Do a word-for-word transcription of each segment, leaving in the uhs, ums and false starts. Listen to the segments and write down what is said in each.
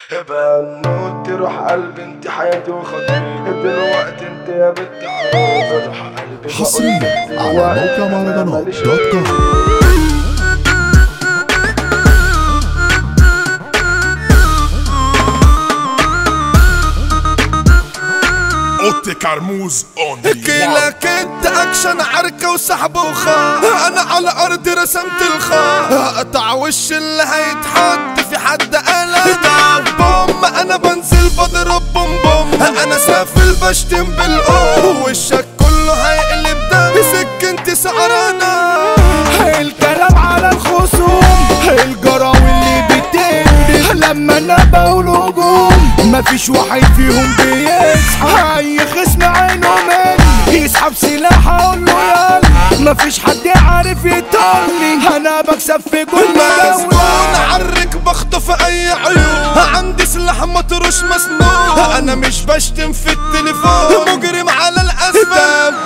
بنوت تروح قلبي انت حياتي وخطيبي دلوقتي انت يا بنت عروس روح قلبي حصريا على موقع مهرجانات دوت كوم. اوتي كرموز اون كيلك انت اكشن عركة وسحب وخا، انا على ارض رسمت الخا، اقطع وش اللي هيتحط في حد قلب بوم، انا بنزل بضرب بوم بوم، انا سافل بشتم بالقوم، وشك كله هيقلب دم سكنتي سعرانة. الكلام على الخصوم الجراوي اللي بتندي لما انا بقول هجوم مفيش واحد فيهم بيصحى، اي خصم عينه مني يسحب سلاح اقول له يلا، مفيش حد عارف يطلي انا بكسب في كل مسنون عرك بخطف اي عيون، عندي سلاح مطروش مسنون، انا مش بشتم في التليفون، مجرم على الاسفل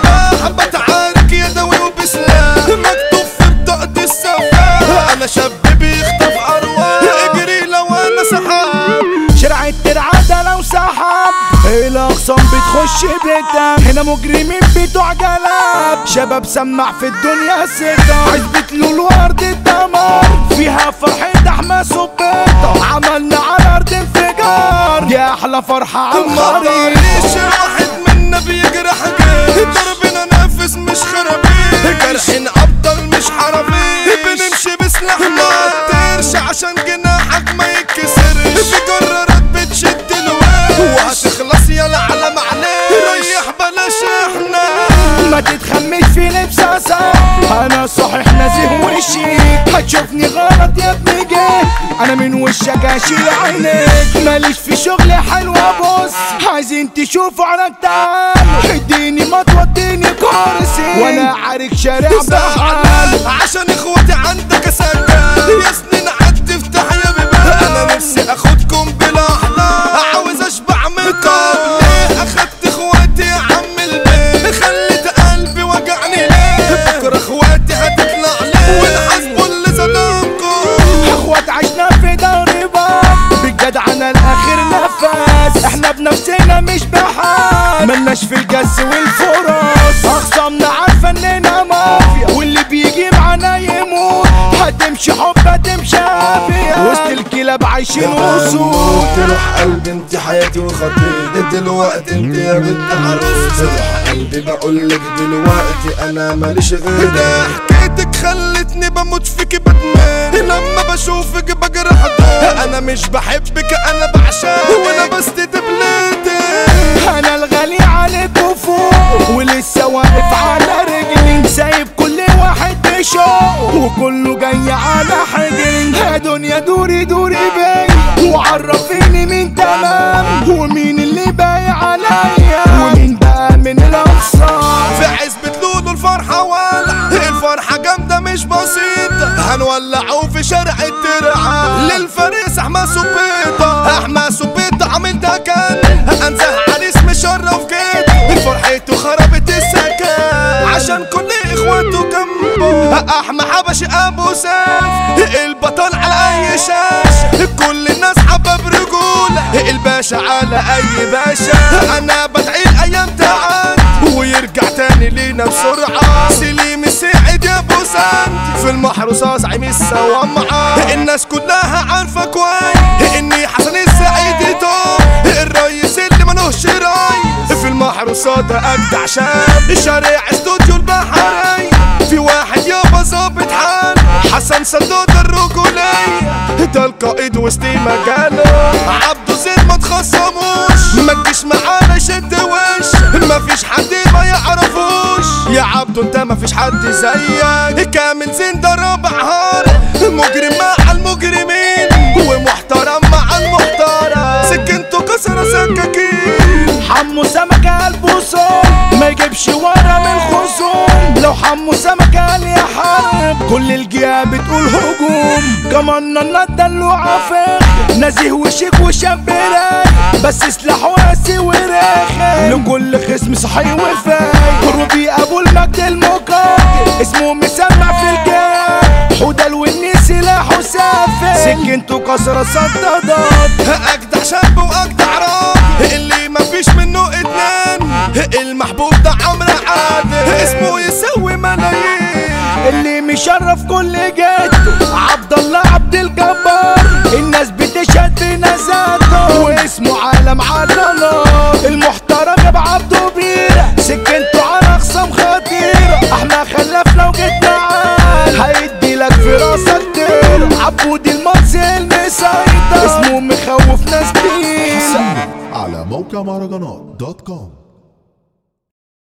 بتعارك يدوي وبسلاح مكتوب في بطاقة السفاح، انا شاب بيخطف ارواح اجري لو انا سحاب، شرع الترعة ده لو سحب الاقسام بتخش بيتك، هنا مجرمين بتوع جلاب شباب سمع في الدنيا ستة، عزبة لولو ارض الدمار فيها فرحة حماس وبيضة، عملنا على ارض انفجار دي احلى فرحة عالمريض، ليش واحد منا بيجرح جيش ضربنا نافس مش خرابيش، جرحين ابطال مش حراميش، بنمشي بسلاح ما تطيرش عشان جناحك ما يتكسرش، في جرارات بتشد الوش وهتخلص يلا على معلش، ريح بلاش احنا ما تتخمش في لبس اسد، انا صحيح نزيه وشيك هتشوفني غلط يا ابني جه، انا من وشك اشيل عينيك، ماليش في شغل حلو ابص، عايزين تشوفوا عنك تعال اديني ما توديني كرسي وانا عارك شارع بحال، عشان اخواتي عندك سكان يا سنين قعدت افتح يا بيبان، انا نفسي اخدكم بلا احلام عاوز اشبع من قبل، اخدت اخواتي يا عم البيت خليت قلبي وجعني ليه، بكره اخواتي هتطلع ليه والحسب اللي صدمكم، اخوات عشنا في دوري باب بالجدعنة الاخر نفس، احنا بنفسنا مش بحال ملناش في الجس والفرص، اخصامنا عارفة اننا مافيا واللي بيجي معانا يموت، هتمشي حب هتمشي عافية وسط الكلاب عايشين وصول، تروح قلبي انت حياتي وخطيبي دلوقتي انت يا بنت عروس روح قلبي بقولك دلوقتي انا ماليش غيرك، ده حكايتك خلتني بموت فيكي بتمان، لما بشوفك بجرح دموع، انا مش بحبك انا بعشقك وانا بستدب ليتي، انا الغالي عليك وفوق ولسه واقف على رجلي، سايب كل واحد بشوق وكله جاي على حجري، يا دنيا دوري دوري بيا وعرفيني مين تمام ومين اللي بايع عليا ومين بقى من الاقصار، في عزبة لولو الفرحة ولع، الفرحة جامدة مش بسيطة، هنولعوا في شارع الترعة للفريس حماس وبيضة، حماس وبيضة عامل ده كان انزه عريس مشرف كده، فرحته خربت السكن عشان كل اخواته جنبه، احمى حبشي ابو سيف البطل على اي شاش، كل الناس حباب رجولة الباشا على اي باشا، انا بدعي الايام تعدي ويرجع تاني لينا بسرعة، سليم السعيد يا ابو سند في المحروسة زعيم السوامعة، الناس كلها عارفة كويس اني حسن السعيد توب الريس اللي ملوش ريس، في المحروسة ده اجدع شاب شارع استوديو البحرية، في واحد يابا ظابط حال حسن صندوق الرجولية، ده القائد وسط مجاله عبده زين ما تخصموش، ما تجيش معانا شد وش مفيش حد ما يعرفوش، يا عبده انت مفيش حد زيك، كامل زين ده رابع هار مجرم مع المجرمين ومحترم مع المحترم، سكنته كسر سكاكين، حمو سمكة قلبه صوم ما يجيبش ورا من الخصوم، لو حمو سمكة قال يا حرب كل الجهة بتقول هجوم، كمان الندى عفاك نزيه وشيك وشاب رايق بس سلاحه قاسي وراخي، لكل خصم صحي وفايق، روبي ابو المجد المقاتل اسمه مسمع في الجهة، حودة الوني سلاحه سافر سكنته كسرة صدادات، اجدع شاب واجدع راجل اللي مفيش منه اتنين، المحبوب ده عمرو عادل اسمه يسوي ملايين، اللي مشرف كل جهته عبد الله عبد الجبار، الناس بتشهد بنزاته واسمه عالم عضلات، المحترم يا عبده بيرة سكنته على خصام خطيرة، احنا خلاف لو جيت معاه هيدي لك في راسك طير، عبود المصري المسيطر اسمه مخوف ناس كتير. على موقع مهرجانات دوت كوم.